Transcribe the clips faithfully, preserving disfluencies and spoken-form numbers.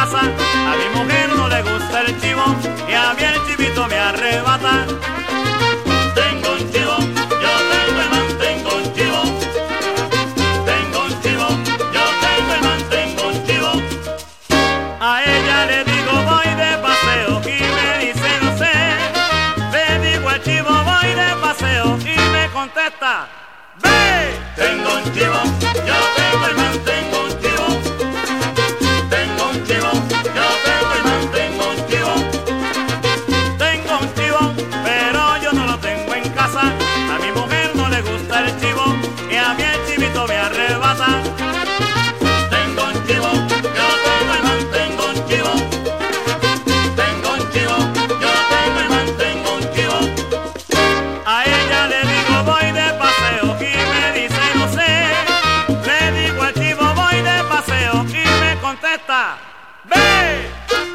casa. A mi mujer no le gusta el chivo y a mí el chivito me arrebata. Tengo un chivo, yo tengo el man, tengo un chivo. Tengo un chivo, yo tengo el man, tengo un chivo. A ella le digo voy de paseo y me dice no sé. Le digo al chivo voy de paseo y me contesta ve. Tengo un chivo, yo tengo el man, tengo un chivo. Tengo un chivo, yo tengo el man, tengo un chivo. Tengo un chivo, pero yo no lo tengo en casa. A mi mujer no le gusta el chivo y a mí el chivito me arrebata. Tengo un chivo, yo tengo el man, tengo un chivo. Tengo un chivo, yo tengo el man, tengo un chivo. A ella le digo voy de paseo y me dice no sé. Le digo al chivo voy de paseo y me contesta ve.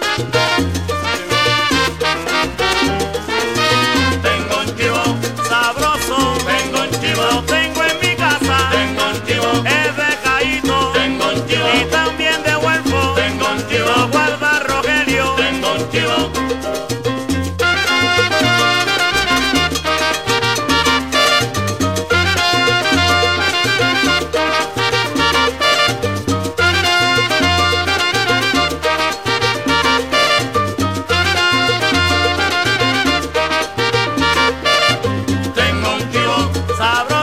Tengo un chivo sabroso, tengo un chivo, lo tengo en mi casa. Tengo un chivo, es de Caíto, tengo un chivo, y también de Huelfo. Tengo un chivo, lo guarda Rogelio. Tengo un chivo. Tengo un chivo sabroso.